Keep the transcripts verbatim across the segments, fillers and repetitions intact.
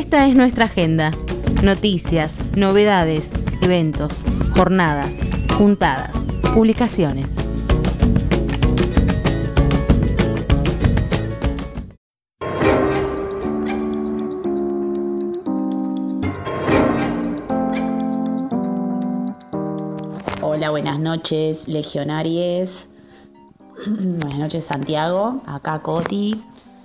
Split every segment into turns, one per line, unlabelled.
Esta es nuestra agenda. Noticias, novedades, eventos, jornadas, juntadas, publicaciones.
Hola, buenas noches, legionarios. Buenas noches, Santiago. Acá Coti.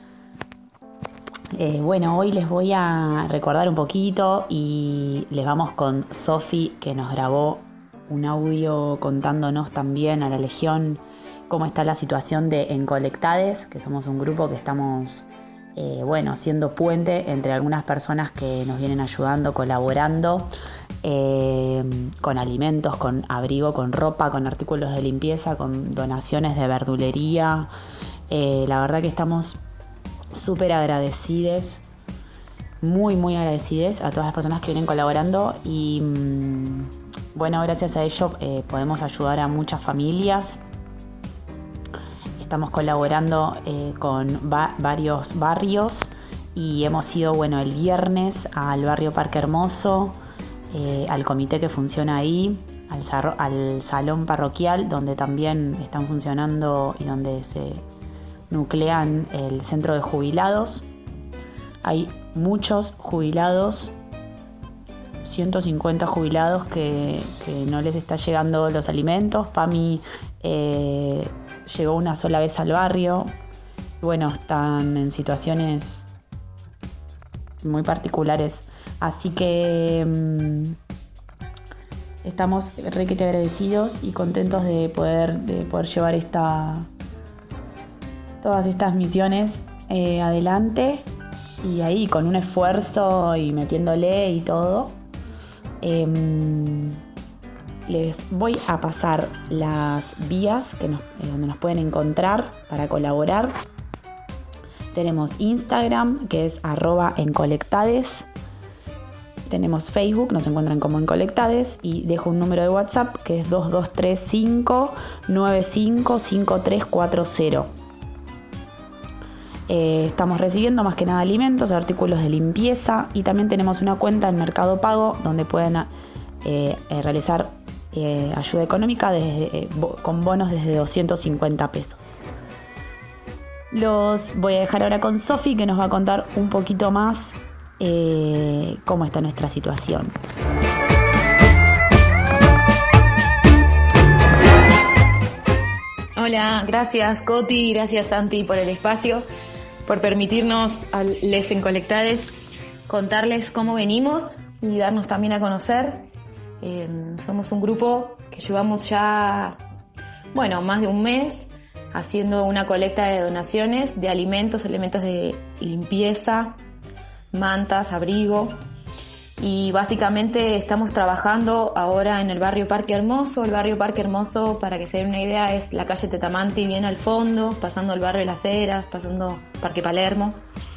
Eh, bueno, hoy les voy a recordar un poquito y les vamos con Sofi, que nos grabó un audio contándonos también a la Legión cómo está la situación de Encolectades, que somos un grupo que estamos, eh, bueno, siendo puente entre algunas personas que nos vienen ayudando, colaborando, eh, con alimentos, con abrigo, con ropa, con artículos de limpieza, con donaciones de verdulería. Eh, la verdad que estamos súper agradecides, muy muy agradecides a todas las personas que vienen colaborando y mmm, bueno, gracias a ello eh, podemos ayudar a muchas familias. Estamos colaborando eh, con va- varios barrios y hemos ido, bueno, el viernes al barrio Parque Hermoso, eh, al comité que funciona ahí, al, sarro- al salón parroquial donde también están funcionando y donde se nuclean el centro de jubilados. Hay muchos jubilados, ciento cincuenta jubilados que, que no les está llegando los alimentos. Pami eh, llegó una sola vez al barrio. Bueno, están en situaciones muy particulares. Así que mmm, estamos requete agradecidos y contentos de poder, de poder llevar esta todas estas misiones eh, adelante, y ahí con un esfuerzo y metiéndole y todo. Eh, les voy a pasar las vías que nos, eh, donde nos pueden encontrar para colaborar. Tenemos Instagram, que es arroba encolectades. Tenemos Facebook, nos encuentran como Encolectades, y dejo un número de WhatsApp que es dos dos tres cinco nueve cinco cinco tres cuatro cero. Eh, estamos recibiendo más que nada alimentos, artículos de limpieza, y también tenemos una cuenta en Mercado Pago donde pueden eh, eh, realizar eh, ayuda económica desde, eh, bo- con bonos desde doscientos cincuenta pesos. Los voy a dejar ahora con Sofi, que nos va a contar un poquito más eh, cómo está nuestra situación.
Hola, gracias Coti, gracias Santi por el espacio, por permitirnos a Les Encolectades contarles cómo venimos y darnos también a conocer. Eh, somos un grupo que llevamos ya, bueno, más de un mes haciendo una colecta de donaciones de alimentos, elementos de limpieza, mantas, abrigo. Y básicamente estamos trabajando ahora en el barrio Parque Hermoso. El barrio Parque Hermoso, para que se den una idea, es la calle Tetamanti bien al fondo, pasando el barrio de Las Heras, pasando Parque Palermo.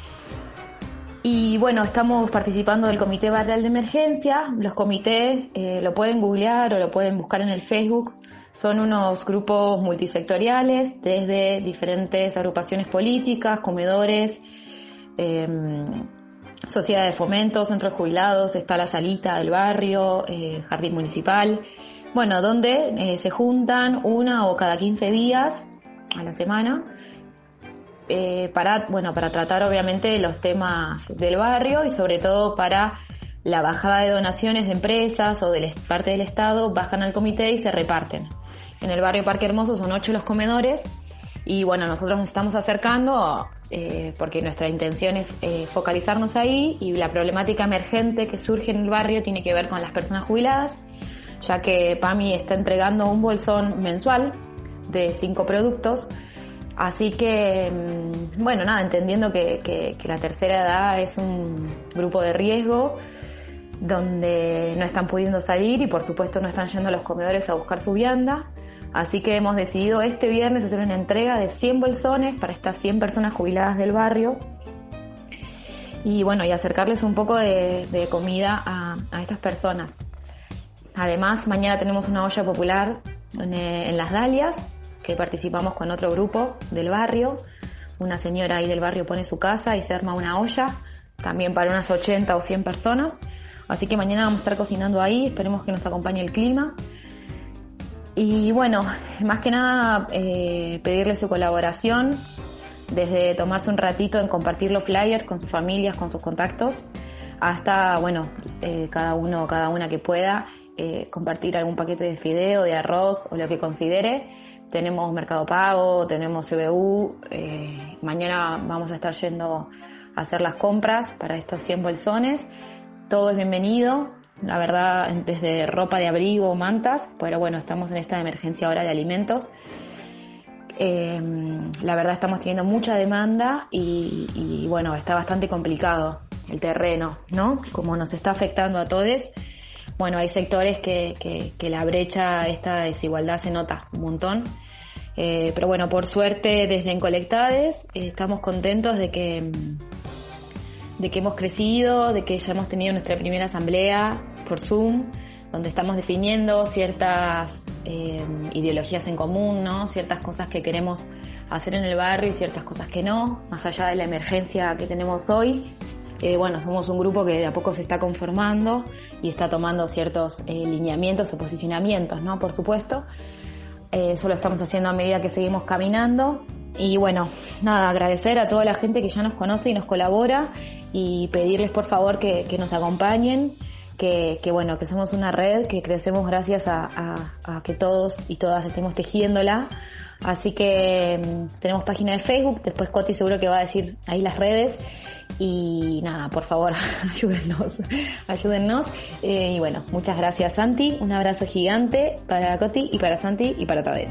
Y bueno, estamos participando del Comité Barrial de Emergencia. Los comités eh, lo pueden googlear o lo pueden buscar en el Facebook. Son unos grupos multisectoriales desde diferentes agrupaciones políticas, comedores, eh, sociedad de fomento, centros de jubilados, está la salita del barrio, eh, jardín municipal, bueno, donde eh, se juntan una o cada quince días a la semana eh, para, bueno, para tratar obviamente los temas del barrio y sobre todo para la bajada de donaciones de empresas o de parte del Estado. Bajan al comité y se reparten. En el barrio Parque Hermoso son ocho los comedores. Y bueno, nosotros nos estamos acercando eh, porque nuestra intención es eh, focalizarnos ahí, y la problemática emergente que surge en el barrio tiene que ver con las personas jubiladas, ya que Pami está entregando un bolsón mensual de cinco productos. Así que, bueno, nada, entendiendo que, que, que la tercera edad es un grupo de riesgo donde no están pudiendo salir y por supuesto no están yendo a los comedores a buscar su vianda. Así que hemos decidido este viernes hacer una entrega de cien bolsones para estas cien personas jubiladas del barrio y bueno, y acercarles un poco de, de comida a, a estas personas. Además, mañana tenemos una olla popular en, en Las Dalias, que participamos con otro grupo del barrio. Una señora ahí del barrio pone su casa y se arma una olla también para unas ochenta o cien personas. Así que mañana vamos a estar cocinando ahí, esperemos que nos acompañe el clima. Y bueno, más que nada eh, pedirle su colaboración, desde tomarse un ratito en compartir los flyers con sus familias, con sus contactos, hasta, bueno, eh, cada uno, cada una que pueda, eh, compartir algún paquete de fideo, de arroz o lo que considere. Tenemos Mercado Pago, tenemos C B U, eh, mañana vamos a estar yendo a hacer las compras para estos cien bolsones. Todo es bienvenido, la verdad, desde ropa de abrigo, mantas, pero bueno, estamos en esta emergencia ahora de alimentos. Eh, la verdad estamos teniendo mucha demanda y, y bueno, está bastante complicado el terreno, ¿no? Como nos está afectando a todos, bueno, hay sectores que, que, que la brecha, esta desigualdad se nota un montón. Eh, pero bueno, por suerte desde Encolectades eh, estamos contentos de que, de que hemos crecido, de que ya hemos tenido nuestra primera asamblea por Zoom, donde estamos definiendo ciertas eh, ideologías en común, ¿no? Ciertas cosas que queremos hacer en el barrio y ciertas cosas que no, más allá de la emergencia que tenemos hoy. Eh, bueno, somos un grupo que de a poco se está conformando y está tomando ciertos eh, lineamientos o posicionamientos, ¿no? Por supuesto. Eh, eso lo estamos haciendo a medida que seguimos caminando. Y bueno, nada, agradecer a toda la gente que ya nos conoce y nos colabora y pedirles por favor que, que nos acompañen, que, que bueno, que somos una red, que crecemos gracias a, a, a que todos y todas estemos tejiéndola. Así que um, tenemos página de Facebook, después Coti seguro que va a decir ahí las redes. Y nada, por favor, ayúdennos, ayúdennos. Eh, y bueno, muchas gracias Santi, un abrazo gigante para Coti y para Santi y para todos.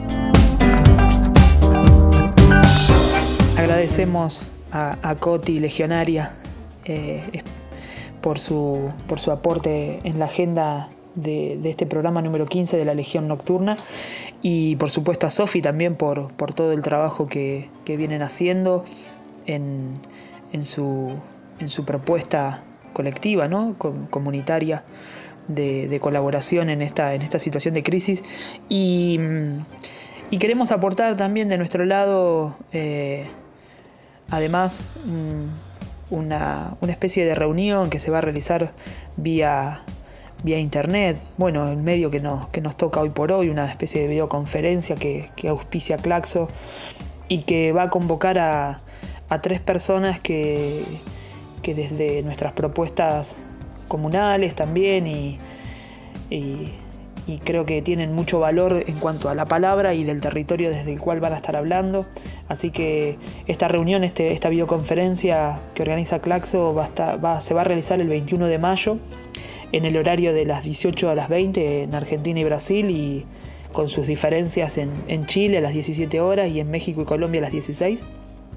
Agradecemos a, a Coti, legionaria, eh, por su, por su aporte en la agenda de, de este programa número quince de la Legión Nocturna, y por supuesto a Sofi también por, por todo el trabajo que, que vienen haciendo en, en, su, en su propuesta colectiva, ¿no? Com- comunitaria de, de colaboración en esta, en esta situación de crisis. Y, y queremos aportar también de nuestro lado, eh, además, una, una especie de reunión que se va a realizar vía... vía internet, bueno, el medio que nos, que nos toca hoy por hoy, una especie de videoconferencia que, que auspicia Claxo y que va a convocar a, a tres personas que, que desde nuestras propuestas comunales también y, y, y creo que tienen mucho valor en cuanto a la palabra y del territorio desde el cual van a estar hablando. Así que esta reunión, este, esta videoconferencia que organiza Claxo va a estar, va, se va a realizar el veintiuno de mayo en el horario de las dieciocho a las veinte en Argentina y Brasil, y con sus diferencias en, en Chile a las diecisiete horas y en México y Colombia a las dieciséis.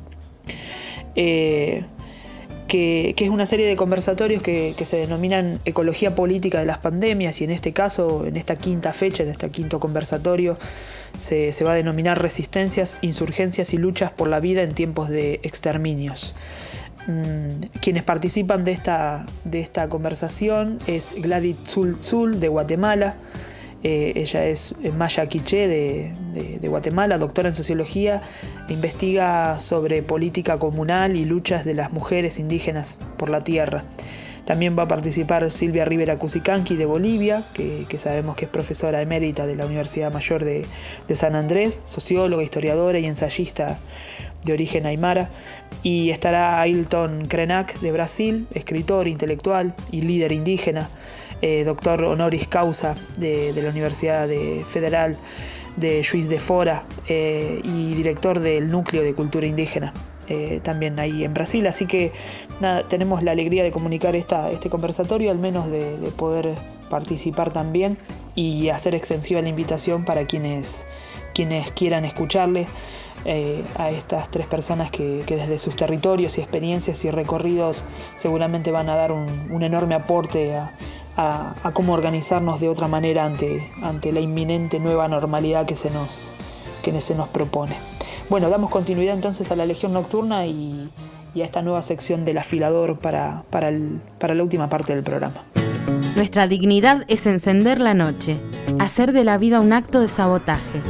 Eh, que, que es una serie de conversatorios que, que se denominan Ecología Política de las Pandemias, y en este caso, en esta quinta fecha, en este quinto conversatorio, se, se va a denominar Resistencias, Insurgencias y Luchas por la Vida en Tiempos de Exterminios. Quienes participan de esta, de esta conversación es Gladys Tzul Tzul de Guatemala. Eh, ella es maya quiché de, de, de Guatemala, doctora en sociología, e investiga sobre política comunal y luchas de las mujeres indígenas por la tierra. También va a participar Silvia Rivera Cusicanqui de Bolivia, que, que sabemos que es profesora emérita de la Universidad Mayor de, de San Andrés, socióloga, historiadora y ensayista de origen aymara. Y estará Ailton Krenak de Brasil, escritor, intelectual y líder indígena, eh, doctor honoris causa de, de la Universidad de Federal de Juiz de Fora eh, y director del Núcleo de Cultura Indígena, eh, también ahí en Brasil. Así que nada, tenemos la alegría de comunicar esta, este conversatorio, al menos de, de poder participar también y hacer extensiva la invitación para quienes, quienes quieran escucharle. Eh, a estas tres personas que, que desde sus territorios y experiencias y recorridos seguramente van a dar un, un enorme aporte a, a, a cómo organizarnos de otra manera ante, ante la inminente nueva normalidad que se nos, que se nos propone. Bueno, damos continuidad entonces a la Legión Nocturna y, y a esta nueva sección del afilador para, para, el, para la última parte del programa.
Nuestra dignidad es encender la noche, hacer de la vida un acto de sabotaje.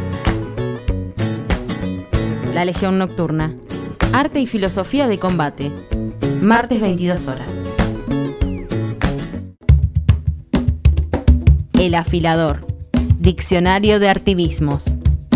La Legión Nocturna, arte y filosofía de combate. martes veintidós horas. El afilador. Diccionario de artivismos.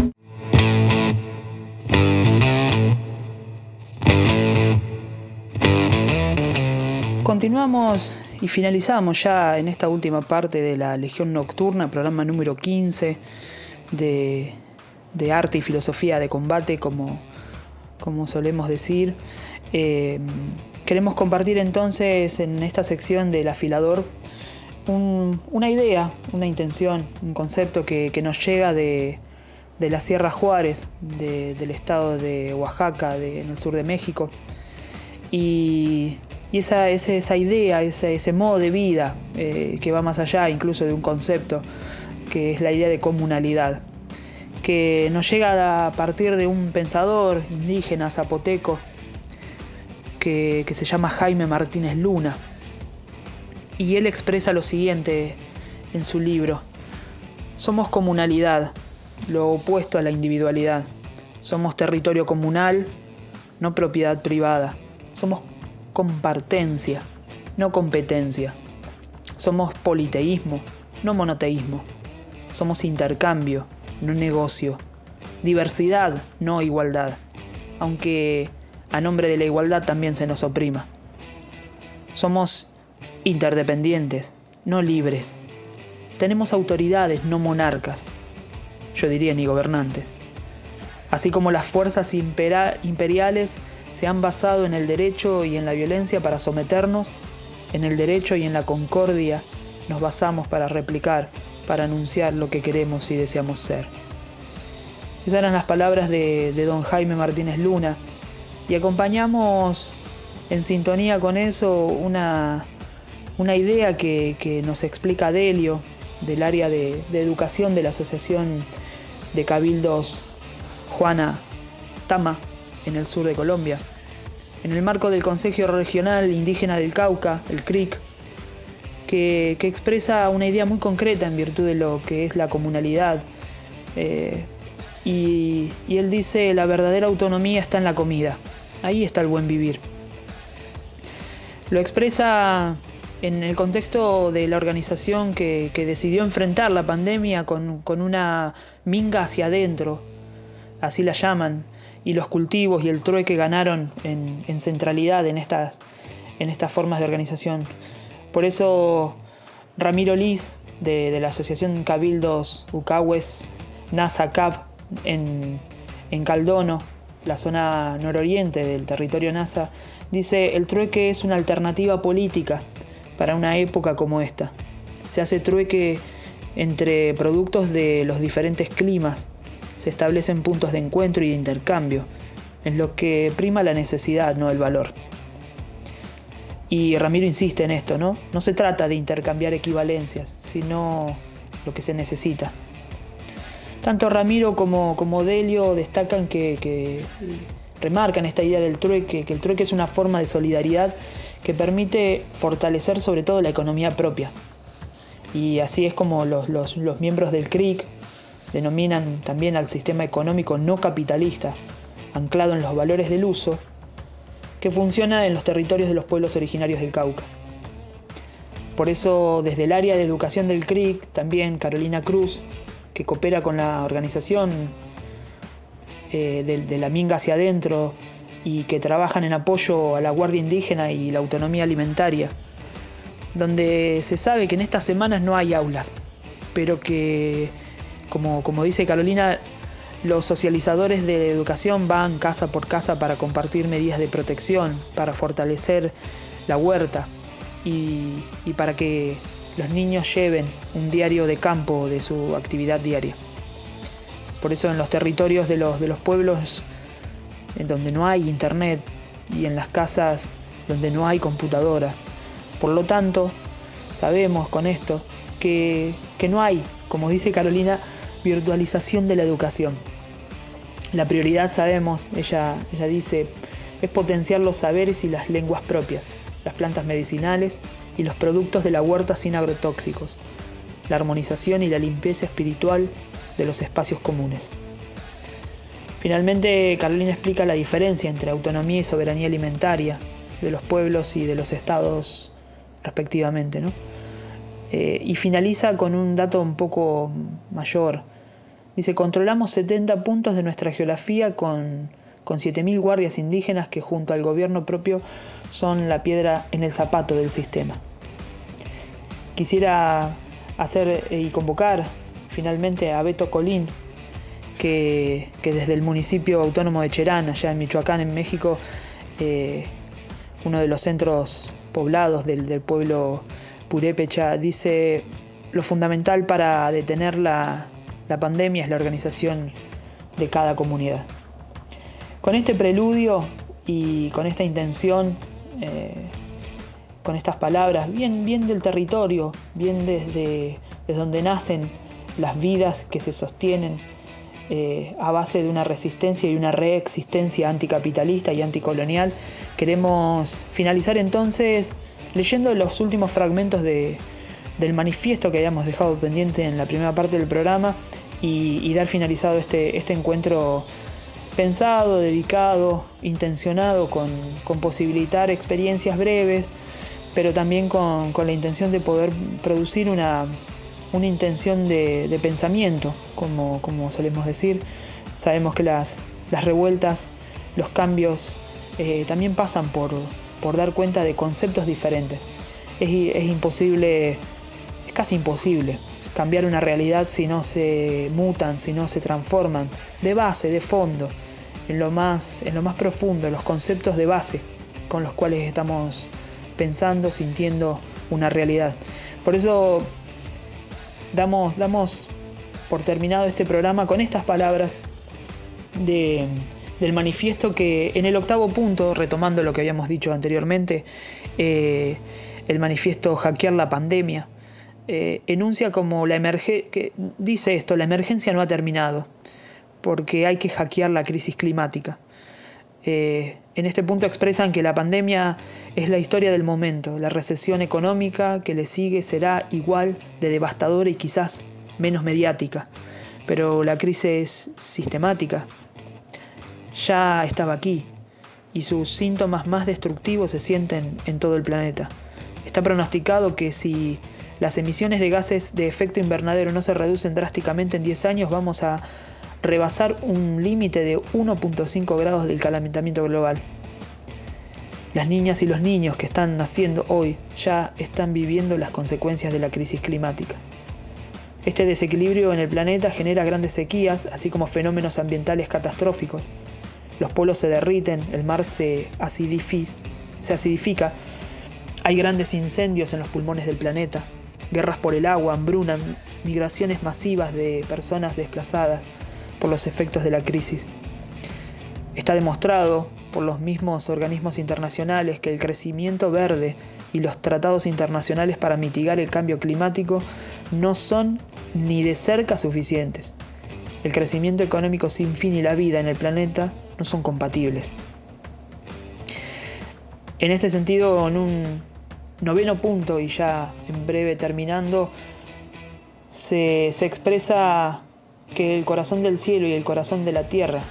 Continuamos y finalizamos ya en esta última parte de la Legión Nocturna, programa número quince de, de arte y filosofía de combate, como, como solemos decir. Eh, queremos compartir entonces en esta sección del afilador un, una idea, una intención, un concepto que, que nos llega de, de la Sierra Juárez, de, del estado de Oaxaca, de, en el sur de México. Y... Y esa, esa, esa idea, ese, ese modo de vida eh, que va más allá incluso de un concepto, que es la idea de comunalidad, que nos llega a partir de un pensador indígena zapoteco que, que se llama Jaime Martínez Luna. Y él expresa lo siguiente en su libro: somos comunalidad, lo opuesto a la individualidad. Somos territorio comunal, no propiedad privada. Somos compartencia, no competencia. Somos politeísmo, no monoteísmo. Somos intercambio, no negocio. Diversidad, no igualdad, aunque a nombre de la igualdad también se nos oprima. Somos interdependientes, no libres. Tenemos autoridades, no monarcas. Yo diría ni gobernantes. Así como las fuerzas impera- imperiales se han basado en el derecho y en la violencia para someternos, en el derecho y en la concordia nos basamos para replicar, para anunciar lo que queremos y deseamos ser. Esas eran las palabras de, de don Jaime Martínez Luna, y acompañamos en sintonía con eso una, una idea que, que nos explica Delio, del área de, de educación de la Asociación de Cabildos Juana Tama, en el sur de Colombia, en el marco del Consejo Regional Indígena del Cauca, el C R I C, que, que expresa una idea muy concreta en virtud de lo que es la comunalidad. Eh, y, y él dice: la verdadera autonomía está en la comida, ahí está el buen vivir. Lo expresa en el contexto de la organización que, que decidió enfrentar la pandemia con, con una minga hacia adentro, así la llaman, y los cultivos y el trueque ganaron en, en centralidad en estas, en estas formas de organización. Por eso Ramiro Liz, de, de la Asociación Cabildos Ucahues Nasa Cap en, en Caldono, la zona nororiente del territorio Nasa, dice: el trueque es una alternativa política para una época como esta. Se hace trueque entre productos de los diferentes climas. Se establecen puntos de encuentro y de intercambio, en lo que prima la necesidad, no el valor. Y Ramiro insiste en esto, ¿no? No se trata de intercambiar equivalencias, sino lo que se necesita. Tanto Ramiro como, como Delio destacan que, que remarcan esta idea del trueque, que el trueque es una forma de solidaridad que permite fortalecer sobre todo la economía propia. Y así es como los, los, los miembros del C R I C denominan también al sistema económico no capitalista, anclado en los valores del uso, que funciona en los territorios de los pueblos originarios del Cauca. Por eso, desde el área de educación del C R I C, también Carolina Cruz, que coopera con la organización eh, de, de la Minga hacia adentro y que trabajan en apoyo a la Guardia Indígena y la autonomía alimentaria, donde se sabe que en estas semanas no hay aulas, pero que Como, como dice Carolina, los socializadores de educación van casa por casa para compartir medidas de protección, para fortalecer la huerta y, y para que los niños lleven un diario de campo de su actividad diaria. Por eso en los territorios de los, de los pueblos en donde no hay internet y en las casas donde no hay computadoras. Por lo tanto, sabemos con esto que, que no hay, como dice Carolina, virtualización de la educación. La prioridad, sabemos, ella, ella dice, es potenciar los saberes y las lenguas propias, las plantas medicinales y los productos de la huerta sin agrotóxicos, la armonización y la limpieza espiritual de los espacios comunes. Finalmente, Carolina explica la diferencia entre autonomía y soberanía alimentaria, de los pueblos y de los estados respectivamente, ¿no? Eh, y finaliza con un dato un poco mayor. Dice, controlamos setenta puntos de nuestra geografía con, con siete mil guardias indígenas que junto al gobierno propio son la piedra en el zapato del sistema. Quisiera hacer y convocar finalmente a Beto Colín, que, que desde el municipio autónomo de Cherán, allá en Michoacán, en México, eh, uno de los centros poblados del, del pueblo purépecha, dice, lo fundamental para detener la, la pandemia es la organización de cada comunidad. Con este preludio y con esta intención, eh, con estas palabras, bien, bien del territorio, bien desde, desde donde nacen las vidas que se sostienen eh, a base de una resistencia y una reexistencia anticapitalista y anticolonial, queremos finalizar entonces leyendo los últimos fragmentos de, del manifiesto que habíamos dejado pendiente en la primera parte del programa y, y dar finalizado este, este encuentro pensado, dedicado, intencionado con, con posibilitar experiencias breves, pero también con, con la intención de poder producir una, una intención de, de pensamiento, como, como solemos decir. Sabemos que las, las revueltas, los cambios eh, también pasan por, por dar cuenta de conceptos diferentes. Es, es imposible, es casi imposible cambiar una realidad si no se mutan, si no se transforman de base, de fondo, en lo más, en lo más profundo, los conceptos de base con los cuales estamos pensando, sintiendo una realidad. Por eso damos, damos por terminado este programa con estas palabras de, del manifiesto que en el octavo punto, retomando lo que habíamos dicho anteriormente, eh, el manifiesto Hackear la Pandemia, eh, enuncia como la emerge- que dice esto, la emergencia no ha terminado, porque hay que hackear la crisis climática. Eh, en este punto expresan que la pandemia es la historia del momento, la recesión económica que le sigue será igual de devastadora y quizás menos mediática, pero la crisis sistemática ya estaba aquí y sus síntomas más destructivos se sienten en todo el planeta. Está pronosticado que si las emisiones de gases de efecto invernadero no se reducen drásticamente en diez años, vamos a rebasar un límite de uno punto cinco grados del calentamiento global. Las niñas y los niños que están naciendo hoy ya están viviendo las consecuencias de la crisis climática. Este desequilibrio en el planeta genera grandes sequías, así como fenómenos ambientales catastróficos. Los polos se derriten, el mar se, acidifi- se acidifica, hay grandes incendios en los pulmones del planeta, guerras por el agua, hambruna, migraciones masivas de personas desplazadas por los efectos de la crisis. Está demostrado por los mismos organismos internacionales que el crecimiento verde y los tratados internacionales para mitigar el cambio climático no son ni de cerca suficientes. El crecimiento económico sin fin y la vida en el planeta no son compatibles. En este sentido, en un noveno punto, y ya en breve terminando, se, se expresa que el corazón del cielo y el corazón de la tierra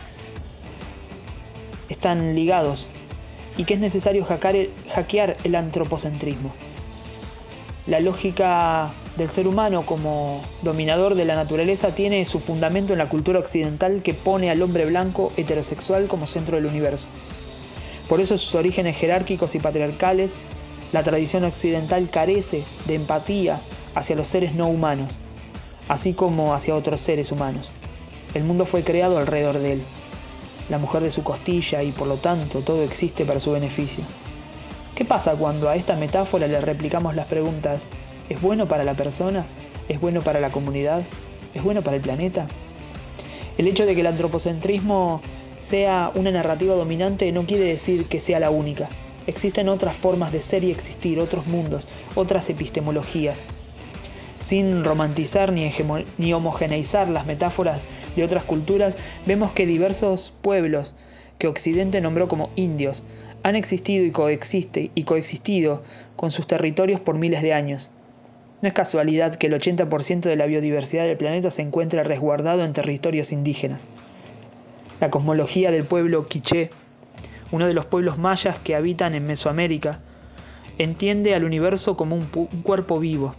están ligados y que es necesario hackear el, hackear el antropocentrismo. La lógica del ser humano como dominador de la naturaleza tiene su fundamento en la cultura occidental que pone al hombre blanco heterosexual como centro del universo. Por eso sus orígenes jerárquicos y patriarcales, la tradición occidental carece de empatía hacia los seres no humanos, así como hacia otros seres humanos. El mundo fue creado alrededor de él, la mujer de su costilla, y por lo tanto todo existe para su beneficio. ¿Qué pasa cuando a esta metáfora le replicamos las preguntas: ¿es bueno para la persona? ¿Es bueno para la comunidad? ¿Es bueno para el planeta? El hecho de que el antropocentrismo sea una narrativa dominante no quiere decir que sea la única. Existen otras formas de ser y existir, otros mundos, otras epistemologías. Sin romantizar ni, hegemo- ni homogeneizar las metáforas de otras culturas, vemos que diversos pueblos que Occidente nombró como indios han existido y, coexiste, y coexistido con sus territorios por miles de años. No es casualidad que el ochenta por ciento de la biodiversidad del planeta se encuentre resguardado en territorios indígenas. La cosmología del pueblo quiché uno de los pueblos mayas que habitan en Mesoamérica, entiende al universo como un, un cuerpo vivo.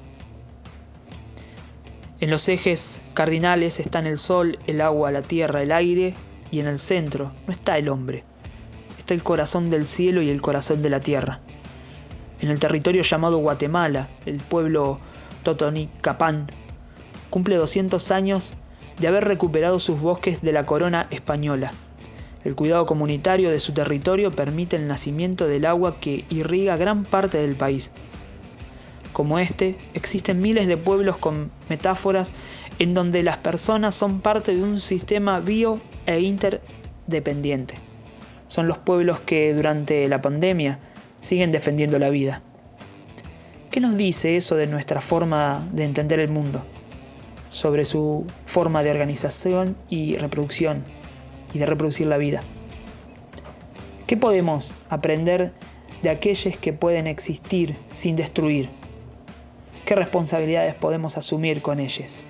En los ejes cardinales están el sol, el agua, la tierra, el aire, y en el centro no está el hombre. Está el corazón del cielo y el corazón de la tierra. En el territorio llamado Guatemala, el pueblo Totonicapán cumple doscientos años de haber recuperado sus bosques de la corona española. El cuidado comunitario de su territorio permite el nacimiento del agua que irriga gran parte del país. Como este, existen miles de pueblos con metáforas en donde las personas son parte de un sistema bio e interdependiente. Son los pueblos que durante la pandemia siguen defendiendo la vida. ¿Qué nos dice eso de nuestra forma de entender el mundo? Sobre su forma de organización y reproducción, y de reproducir la vida. ¿Qué podemos aprender de aquellos que pueden existir sin destruir? ¿Qué responsabilidades podemos asumir con ellos?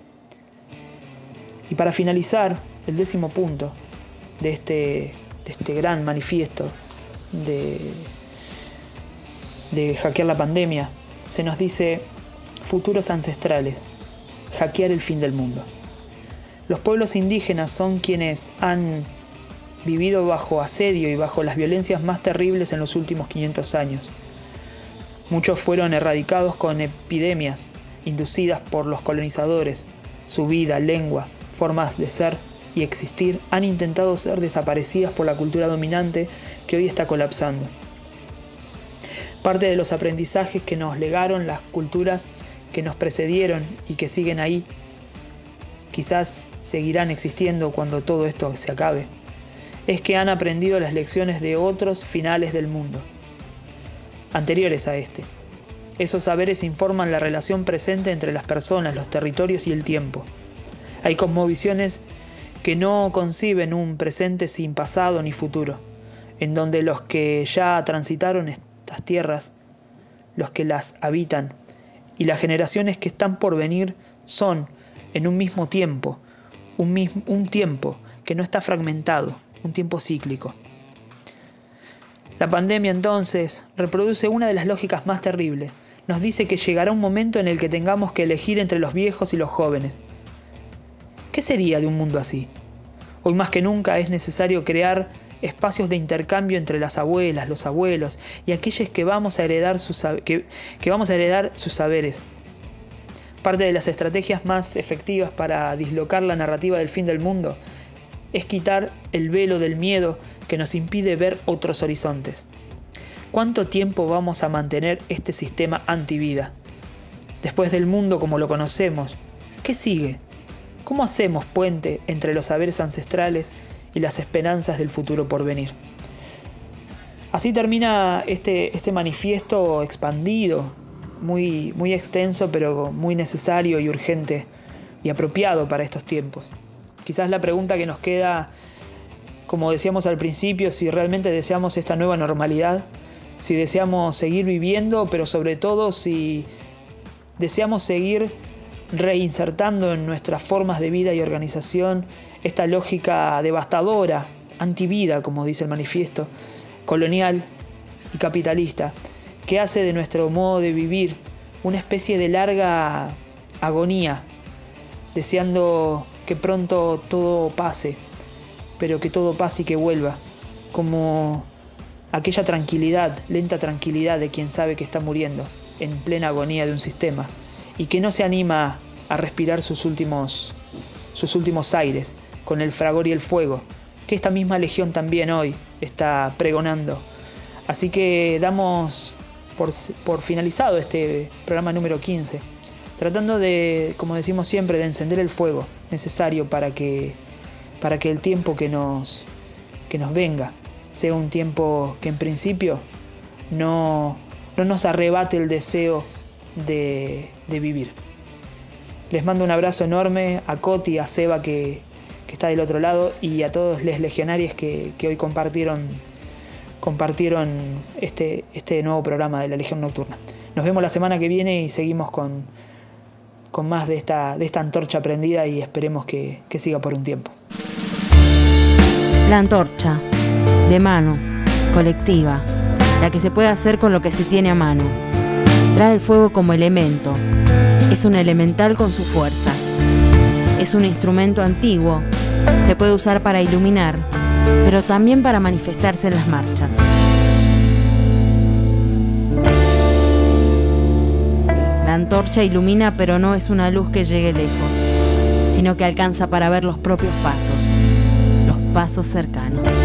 Y para finalizar, el décimo punto de este, de este gran manifiesto de, de hackear la pandemia, se nos dice: futuros ancestrales, hackear el fin del mundo. Los pueblos indígenas son quienes han vivido bajo asedio y bajo las violencias más terribles en los últimos quinientos años. Muchos fueron erradicados con epidemias inducidas por los colonizadores. Su vida, lengua, formas de ser y existir han intentado ser desaparecidas por la cultura dominante que hoy está colapsando. Parte de los aprendizajes que nos legaron las culturas que nos precedieron y que siguen ahí, quizás seguirán existiendo cuando todo esto se acabe, es que han aprendido las lecciones de otros finales del mundo, anteriores a este. Esos saberes informan la relación presente entre las personas, los territorios y el tiempo. Hay cosmovisiones que no conciben un presente sin pasado ni futuro, en donde los que ya transitaron estas tierras, los que las habitan, y las generaciones que están por venir son, en un mismo tiempo, un, mismo, un tiempo que no está fragmentado, un tiempo cíclico. La pandemia entonces reproduce una de las lógicas más terribles. Nos dice que llegará un momento en el que tengamos que elegir entre los viejos y los jóvenes. ¿Qué sería de un mundo así? Hoy más que nunca es necesario crear espacios de intercambio entre las abuelas, los abuelos y aquellos que vamos a heredar sus, que, que vamos a heredar sus saberes. Parte de las estrategias más efectivas para dislocar la narrativa del fin del mundo es quitar el velo del miedo que nos impide ver otros horizontes. ¿Cuánto tiempo vamos a mantener este sistema antivida? Después del mundo como lo conocemos, ¿qué sigue? ¿Cómo hacemos puente entre los saberes ancestrales y las esperanzas del futuro por venir? Así termina este, este manifiesto expandido, muy, muy extenso, pero muy necesario y urgente y apropiado para estos tiempos. Quizás la pregunta que nos queda, como decíamos al principio, si realmente deseamos esta nueva normalidad, si deseamos seguir viviendo, pero sobre todo si deseamos seguir reinsertando en nuestras formas de vida y organización esta lógica devastadora, antivida, como dice el manifiesto, colonial y capitalista, que hace de nuestro modo de vivir una especie de larga agonía, deseando que pronto todo pase, pero que todo pase y que vuelva, como aquella tranquilidad, lenta tranquilidad de quien sabe que está muriendo en plena agonía de un sistema y que no se anima a respirar sus últimos, sus últimos aires con el fragor y el fuego, que esta misma legión también hoy está pregonando. Así que damos por, por finalizado este programa número quince, tratando de, como decimos siempre, de encender el fuego necesario para que, para que el tiempo que nos, que nos venga sea un tiempo que en principio no, no nos arrebate el deseo de, de vivir. Les mando un abrazo enorme a Coti, a Seba que, que está del otro lado y a todos los legionarios que, que hoy compartieron, compartieron este, este nuevo programa de la Legión Nocturna. Nos vemos la semana que viene y seguimos con, con más de esta, de esta antorcha prendida y esperemos que, que siga por un tiempo.
La antorcha, de mano, colectiva, la que se puede hacer con lo que se tiene a mano. Trae el fuego como elemento. Es un elemental con su fuerza. Es un instrumento antiguo. Se puede usar para iluminar, pero también para manifestarse en las marchas. La antorcha ilumina, pero no es una luz que llegue lejos, sino que alcanza para ver los propios pasos, los pasos cercanos.